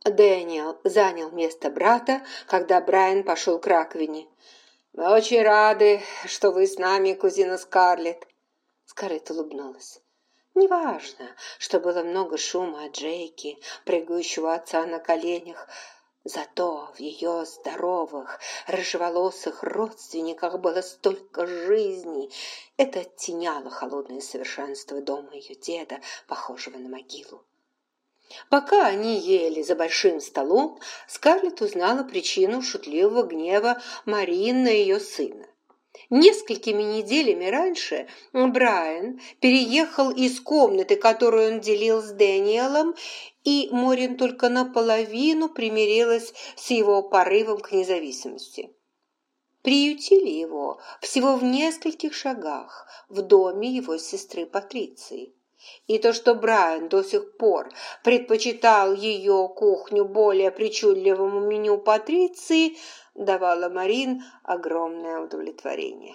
Дэниел занял место брата, когда Брайан пошел к раковине. «Мы очень рады, что вы с нами, кузина Скарлетт». Скарлетт улыбнулась. Неважно, что было много шума от Джейки, прыгающего отца на коленях, зато в ее здоровых, рыжеволосых родственниках было столько жизни. Это оттеняло холодное совершенство дома ее деда, похожего на могилу. Пока они ели за большим столом, Скарлетт узнала причину шутливого гнева Марин на ее сына. Несколькими неделями раньше Брайан переехал из комнаты, которую он делил с Дэниелом, и Морин только наполовину примирилась с его порывом к независимости. Приютили его всего в нескольких шагах в доме его сестры Патриции. И то, что Брайан до сих пор предпочитал ее кухню более причудливому меню Патриции, давало Марин огромное удовлетворение.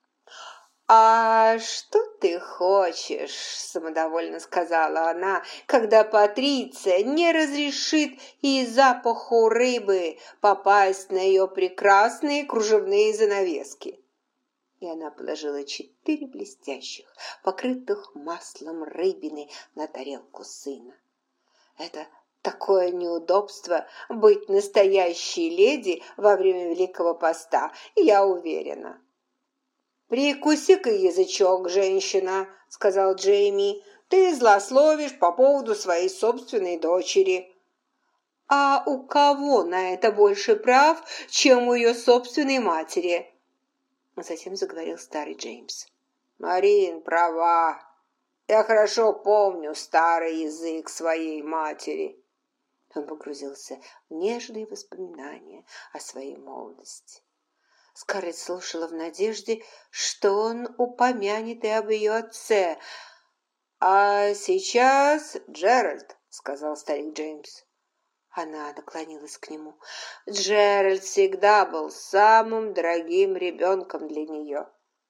«А что ты хочешь?» – самодовольно сказала она, когда Патриция не разрешит и запаху рыбы попасть на ее прекрасные кружевные занавески. И она положила 4 блестящих, покрытых маслом рыбины на тарелку сына. Это такое неудобство быть настоящей леди во время Великого Поста, я уверена. «Прикуси-ка язычок, женщина», — сказал Джейми. «Ты злословишь по поводу своей собственной дочери». «А у кого на это больше прав, чем у ее собственной матери?» Затем заговорил старый Джеймс. «Марин права. Я хорошо помню старый язык своей матери». Он погрузился в нежные воспоминания о своей молодости. Скарлетт слушала в надежде, что он упомянет и об ее отце. «А сейчас Джеральд», — сказал старик Джеймс. Она наклонилась к нему. Джеральд всегда был самым дорогим ребенком для нее.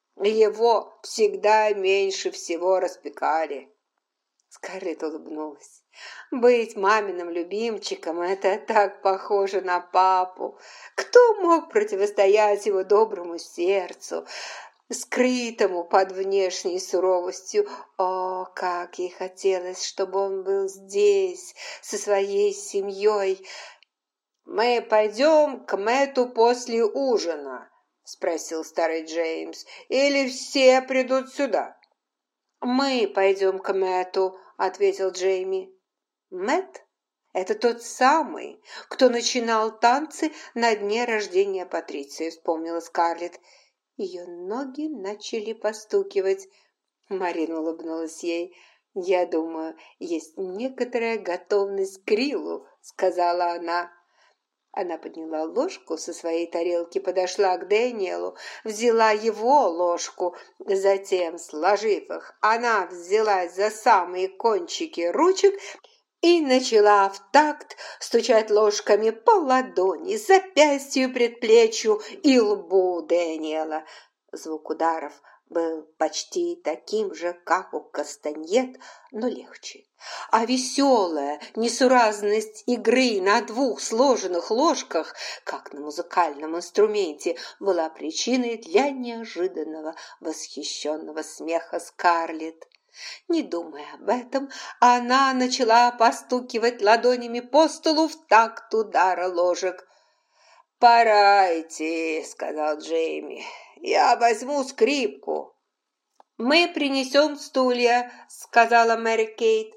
Его всегда меньше всего распекали. Скарлетт улыбнулась. Быть маминым любимчиком – это так похоже на папу. Кто мог противостоять его доброму сердцу, скрытому под внешней суровостью? О, как ей хотелось, чтобы он был здесь, со своей семьей. «Мы пойдем к Мэтту после ужина?» – спросил старый Джеймс. «Или все придут сюда?» «Мы пойдем к Мэтту», – ответил Джейми. «Мэтт – это тот самый, кто начинал танцы на дне рождения Патриции», – вспомнила Скарлетт. Ее ноги начали постукивать. Марина улыбнулась ей. «Я думаю, есть некоторая готовность к гриллу», – сказала она. Она подняла ложку со своей тарелки, подошла к Дэниелу, взяла его ложку, затем, сложив их, она взялась за самые кончики ручек и начала в такт стучать ложками по ладони, запястью, предплечью и лбу Дэниела. Звук ударов был почти таким же, как у кастаньет, но легче. А веселая несуразность игры на 2 сложенных ложках, как на музыкальном инструменте, была причиной для неожиданного восхищенного смеха Скарлетт. Не думая об этом, она начала постукивать ладонями по столу в такт удара ложек. «Пора идти», — сказал Джейми. «Я возьму скрипку». «Мы принесем стулья», — сказала Мэри Кейт.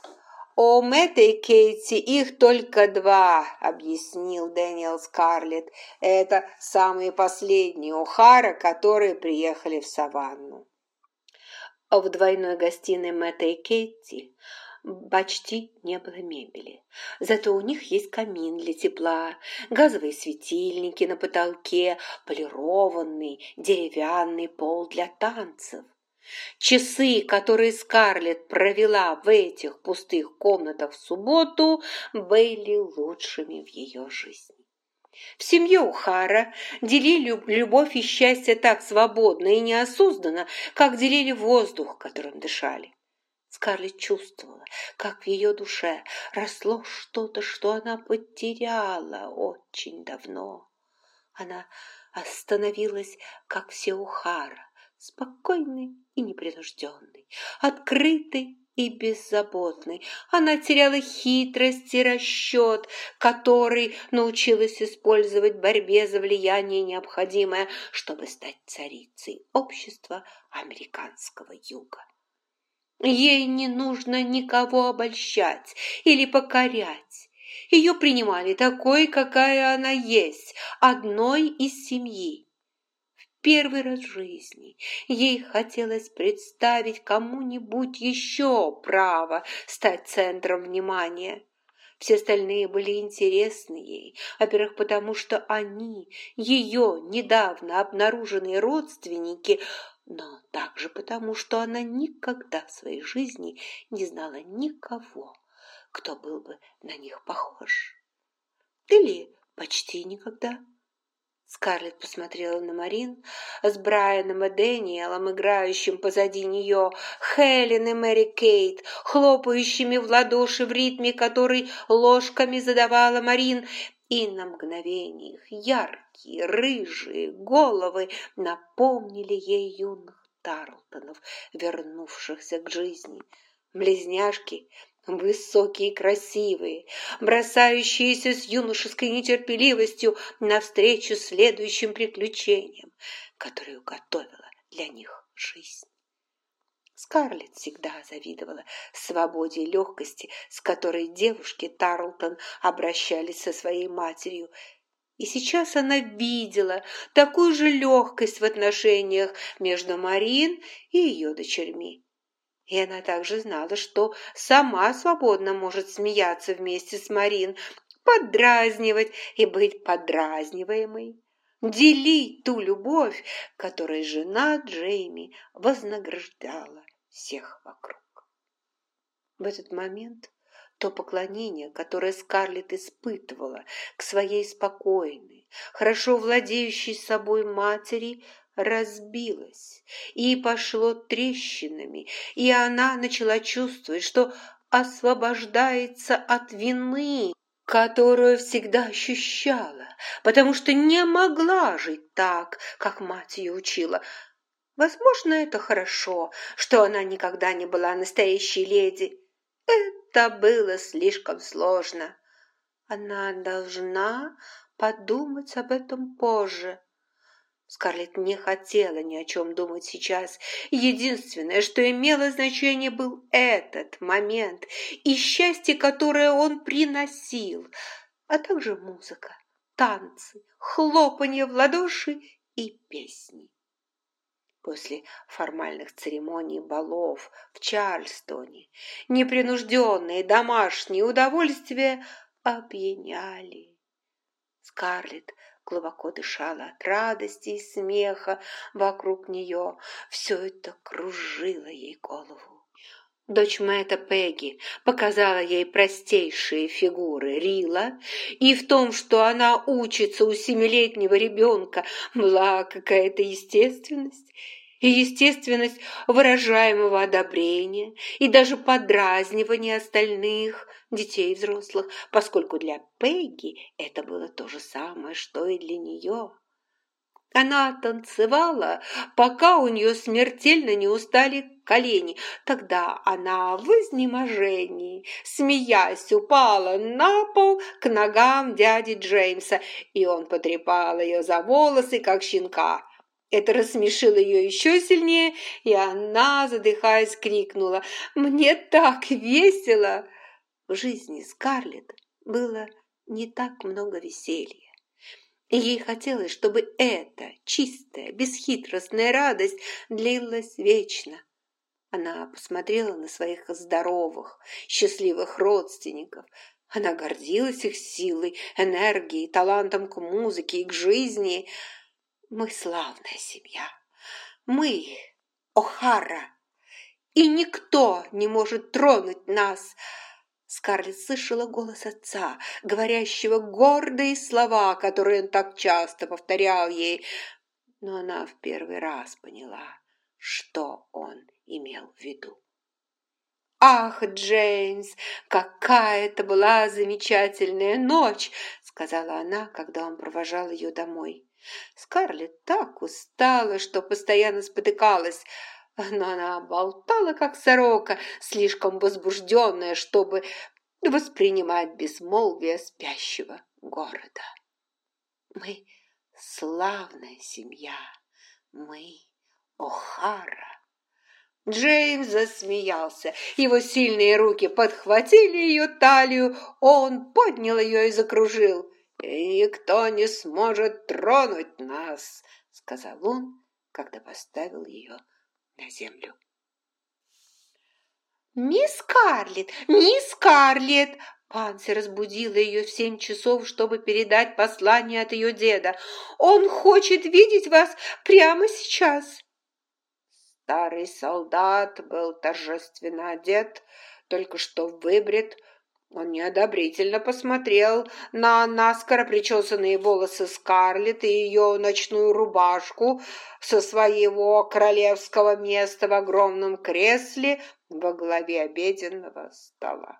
«У Мэтта и Кейти их только 2», — объяснил Дэниел Скарлетт. «Это самые последние О'Хара, которые приехали в Саванну». В двойной гостиной Мэтта и Кейти почти не было мебели. Зато у них есть камин для тепла, газовые светильники на потолке, полированный деревянный пол для танцев. Часы, которые Скарлетт провела в этих пустых комнатах в субботу, были лучшими в ее жизни. В семье О'Хара делили любовь и счастье так свободно и неосознанно, как делили воздух, которым дышали. Скарлетт чувствовала, как в ее душе росло что-то, что она потеряла очень давно. Она остановилась, как все О'Хара, спокойной и непринужденной, открытой и беззаботной. Она теряла хитрость и расчет, который научилась использовать в борьбе за влияние, необходимое, чтобы стать царицей общества американского юга. Ей не нужно никого обольщать или покорять. Ее принимали такой, какая она есть, одной из семьи. Первый раз в жизни ей хотелось представить кому-нибудь еще право стать центром внимания. Все остальные были интересны ей, во-первых, потому что они, ее недавно обнаруженные родственники, но также потому, что она никогда в своей жизни не знала никого, кто был бы на них похож. Или почти никогда. Скарлетт посмотрела на Марин с Брайаном и Дэниелом, играющим позади нее, Хелен и Мэри Кейт, хлопающими в ладоши в ритме, который ложками задавала Марин, и на мгновение их яркие рыжие головы напомнили ей юных Тарлтонов, вернувшихся к жизни. Близняшки, высокие и красивые, бросающиеся с юношеской нетерпеливостью навстречу следующим приключениям, которые уготовила для них жизнь. Скарлетт всегда завидовала свободе и легкости, с которой девушки Тарлтон обращались со своей матерью, и сейчас она видела такую же легкость в отношениях между Марин и ее дочерьми. И она также знала, что сама свободно может смеяться вместе с Марин, поддразнивать и быть подразниваемой, делить ту любовь, которой жена Джейми вознаграждала всех вокруг. В этот момент то поклонение, которое Скарлетт испытывала к своей спокойной, хорошо владеющей собой матери, разбилось и пошло трещинами, и она начала чувствовать, что освобождается от вины, которую всегда ощущала, потому что не могла жить так, как мать ее учила. Возможно, это хорошо, что она никогда не была настоящей леди. Это было слишком сложно. Она должна подумать об этом позже. Скарлетт не хотела ни о чем думать сейчас. Единственное, что имело значение, был этот момент и счастье, которое он приносил, а также музыка, танцы, хлопанье в ладоши и песни. После формальных церемоний балов в Чарльстоне непринужденные домашние удовольствия опьяняли. Скарлетт глубоко дышала от радости и смеха вокруг нее. Все это кружило ей голову. Дочь Мэтта Пегги показала ей простейшие фигуры Рила, и в том, что она учится у 7-летнего ребенка, была какая-то естественность, и естественность выражаемого одобрения, и даже подразнивания остальных детей и взрослых, поскольку для Пегги это было то же самое, что и для нее. Она танцевала, пока у нее смертельно не устали колени. Тогда она в изнеможении, смеясь, упала на пол к ногам дяди Джеймса, и он потрепал ее за волосы, как щенка. Это рассмешило ее еще сильнее, и она, задыхаясь, крикнула: «Мне так весело!» В жизни Скарлетт было не так много веселья. И ей хотелось, чтобы эта чистая, бесхитростная радость длилась вечно. Она посмотрела на своих здоровых, счастливых родственников. Она гордилась их силой, энергией, талантом к музыке и к жизни. Мы славная семья. Мы О'Хара. И никто не может тронуть нас. Скарлетт слышала голос отца, говорящего гордые слова, которые он так часто повторял ей, но она в первый раз поняла, что он имел в виду. «Ах, Джеймс, какая это была замечательная ночь!» — сказала она, когда он провожал ее домой. Скарлетт так устала, что постоянно спотыкалась, но она болтала, как сорока, слишком возбужденная, чтобы воспринимать безмолвие спящего города. «Мы славная семья, мы О'Хара». Джеймс засмеялся. Его сильные руки подхватили ее талию, он поднял ее и закружил. «И никто не сможет тронуть нас», — сказал он, когда поставил ее на землю. «Мисс Скарлетт! Мисс Скарлетт!» Панси разбудила ее в 7 часов, чтобы передать послание от ее деда. «Он хочет видеть вас прямо сейчас!» Старый солдат был торжественно одет, только что выбрит. Он неодобрительно посмотрел на наскоро причесанные волосы Скарлетт и ее ночную рубашку со своего королевского места в огромном кресле во главе обеденного стола.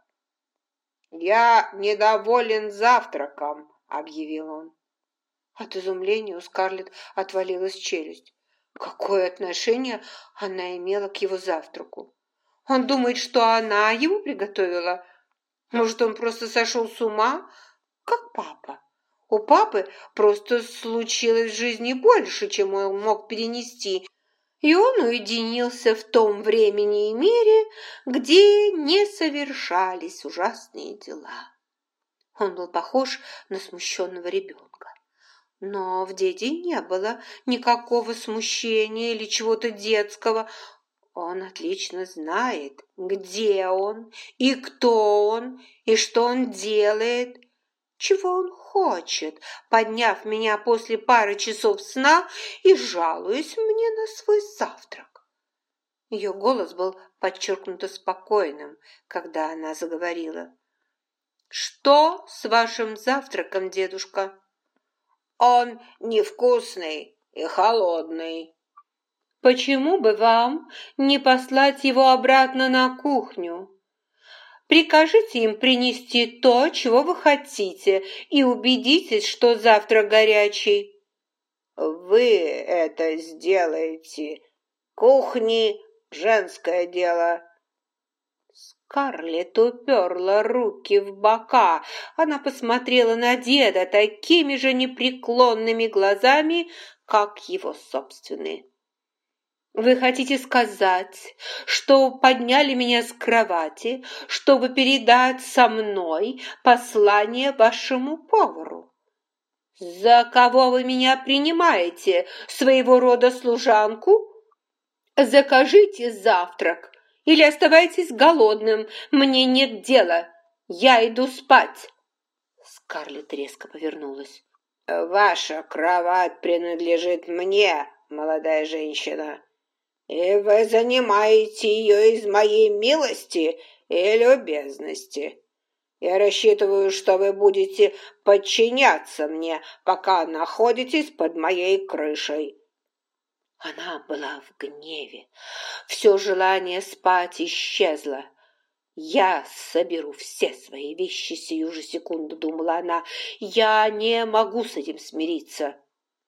«Я недоволен завтраком», — объявил он. От изумления у Скарлетт отвалилась челюсть. Какое отношение она имела к его завтраку? Он думает, что она его приготовила? Может, он просто сошел с ума, как папа? У папы просто случилось в жизни больше, чем он мог перенести, и он уединился в том времени и мире, где не совершались ужасные дела. Он был похож на смущенного ребенка. Но в деде не было никакого смущения или чего-то детского. Он отлично знает, где он, и кто он, и что он делает, чего он хочет, подняв меня после пары часов сна и жалуясь мне на свой завтрак. Ее голос был подчеркнуто спокойным, когда она заговорила. «Что с вашим завтраком, дедушка?» «Он невкусный и холодный». «Почему бы вам не послать его обратно на кухню? Прикажите им принести то, чего вы хотите, и убедитесь, что завтрак горячий». «Вы это сделаете. Кухни – женское дело». Скарлетт уперла руки в бока. Она посмотрела на деда такими же непреклонными глазами, как его собственные. «Вы хотите сказать, что подняли меня с кровати, чтобы передать со мной послание вашему повару? За кого вы меня принимаете? Своего рода служанку? Закажите завтрак. Или оставайтесь голодным, мне нет дела, я иду спать». Скарлетт резко повернулась. «Ваша кровать принадлежит мне, молодая женщина, и вы занимаете ее из моей милости и любезности. Я рассчитываю, что вы будете подчиняться мне, пока находитесь под моей крышей». Она была в гневе. Все желание спать исчезло. «Я соберу все свои вещи сию же секунду», — думала она. «Я не могу с этим смириться».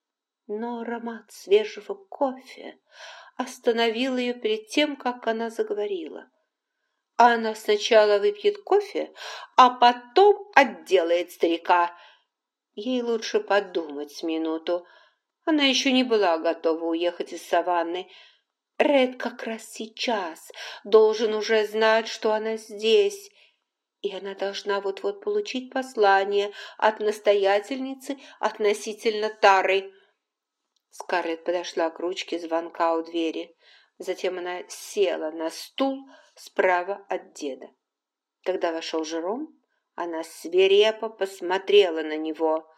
Но аромат свежего кофе остановил ее перед тем, как она заговорила. Она сначала выпьет кофе, а потом отделает старика. Ей лучше подумать с минуту. Она еще не была готова уехать из саванны. Ред как раз сейчас должен уже знать, что она здесь, и она должна вот-вот получить послание от настоятельницы относительно Тары. Скарлетт подошла к ручке звонка у двери. Затем она села на стул справа от деда. Когда вошел Жером, она свирепо посмотрела на него.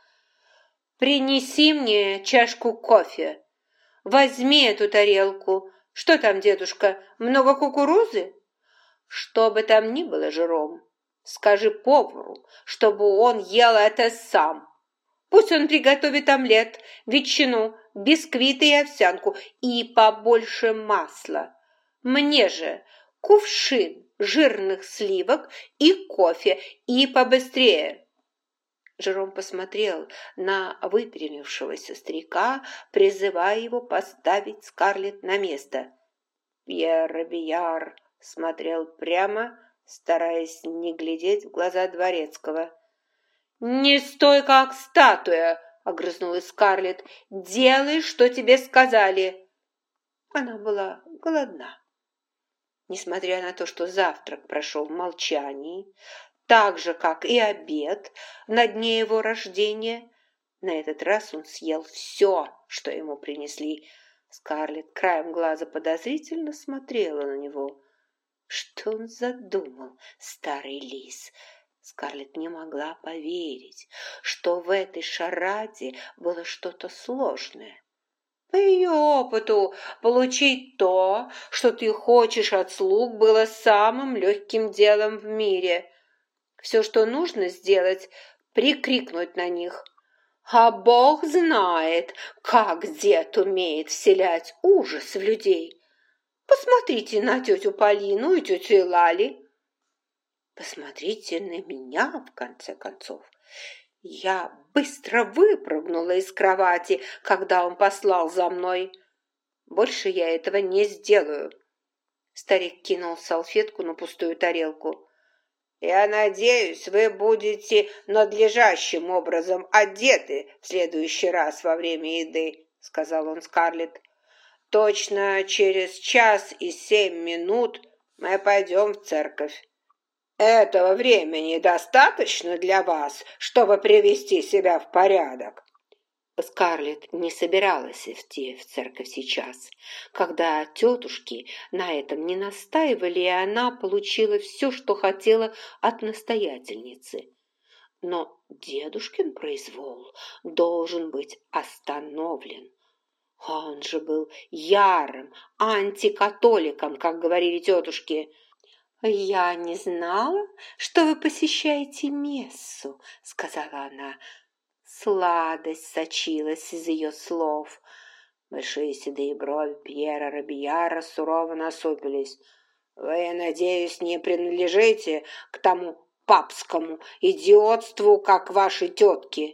«Принеси мне чашку кофе. Возьми эту тарелку. Что там, дедушка, много кукурузы?» «Что бы там ни было, Жером, скажи повару, чтобы он ел это сам. Пусть он приготовит омлет, ветчину, бисквиты и овсянку, и побольше масла. Мне же кувшин жирных сливок и кофе, и побыстрее». Жером посмотрел на выпрямившегося старика, призывая его поставить Скарлетт на место. Пьер Робийяр смотрел прямо, стараясь не глядеть в глаза дворецкого. «Не стой, как статуя!» — огрызнулась Скарлетт. «Делай, что тебе сказали!» Она была голодна. Несмотря на то, что завтрак прошел в молчании, так же, как и обед на дне его рождения, на этот раз он съел все, что ему принесли. Скарлетт краем глаза подозрительно смотрела на него. Что он задумал, старый лис? Скарлетт не могла поверить, что в этой шараде было что-то сложное. По ее опыту, получить то, что ты хочешь от слуг, было самым легким делом в мире. Все, что нужно сделать, прикрикнуть на них. А Бог знает, как дед умеет вселять ужас в людей. Посмотрите на тетю Полину и тетю Лали. Посмотрите на меня, в конце концов. Я быстро выпрыгнула из кровати, когда он послал за мной. Больше я этого не сделаю. Старик кинул салфетку на пустую тарелку. «Я надеюсь, вы будете надлежащим образом одеты в следующий раз во время еды», — сказал он Скарлетт. «Точно через 1:07 мы пойдем в церковь. Этого времени достаточно для вас, чтобы привести себя в порядок?» Скарлетт не собиралась идти в церковь сейчас, когда тетушки на этом не настаивали, и она получила все, что хотела от настоятельницы. Но дедушкин произвол должен быть остановлен. Он же был ярым антикатоликом, как говорили тетушки. «Я не знала, что вы посещаете мессу», — сказала она. Сладость сочилась из ее слов. Большие седые брови Пьера Робийяра сурово насупились. «Вы, надеюсь, не принадлежите к тому папскому идиотству, как ваши тетки?»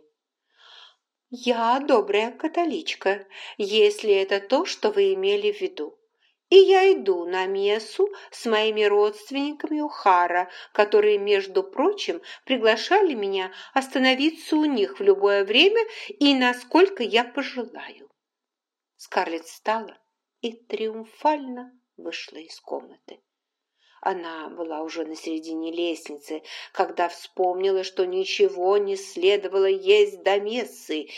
«Я добрая католичка, если это то, что вы имели в виду. И я иду на мессу с моими родственниками О'Хара, которые, между прочим, приглашали меня остановиться у них в любое время и насколько я пожелаю». Скарлетт встала и триумфально вышла из комнаты. Она была уже на середине лестницы, когда вспомнила, что ничего не следовало есть до мессы.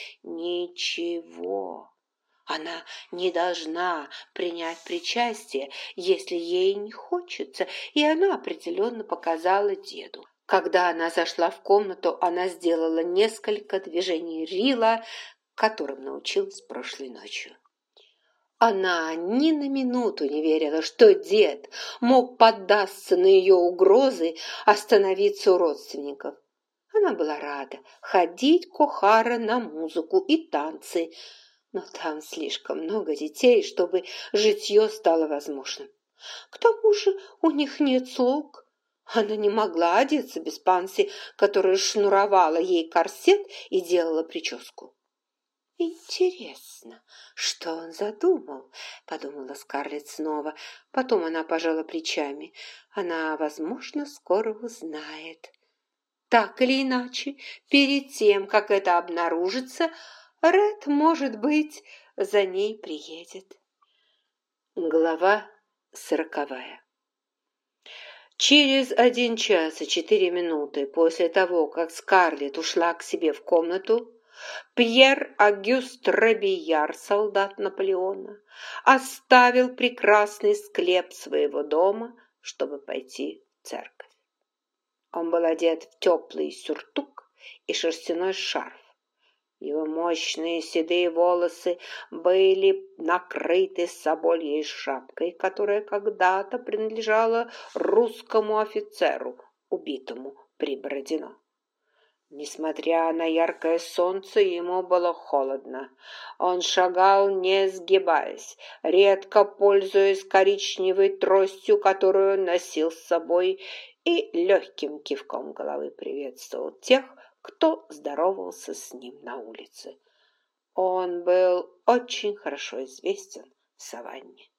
Ничего. Она не должна принять причастие, если ей не хочется, и она определенно показала деду. Когда она зашла в комнату, она сделала несколько движений рила, которым научилась прошлой ночью. Она ни на минуту не верила, что дед мог поддаться на ее угрозы остановиться у родственников. Она была рада ходить к О'Хара на музыку и танцы, но там слишком много детей, чтобы житье стало возможным. К тому же у них нет слуг. Она не могла одеться без Панси, которая шнуровала ей корсет и делала прическу. «Интересно, что он задумал?» – подумала Скарлетт снова. Потом она пожала плечами. Она, возможно, скоро узнает. Так или иначе, перед тем, как это обнаружится, Ред, может быть, за ней приедет. Глава 40. Через 1 час и 4 минуты после того, как Скарлетт ушла к себе в комнату, Пьер Огюст Робийяр, солдат Наполеона, оставил прекрасный склеп своего дома, чтобы пойти в церковь. Он был одет в теплый сюртук и шерстяной шарф. Его мощные седые волосы были накрыты собольей шапкой, которая когда-то принадлежала русскому офицеру, убитому при Бородино. Несмотря на яркое солнце, ему было холодно. Он шагал, не сгибаясь, редко пользуясь коричневой тростью, которую носил с собой, и легким кивком головы приветствовал тех, кто здоровался с ним на улице. Он был очень хорошо известен в саванне.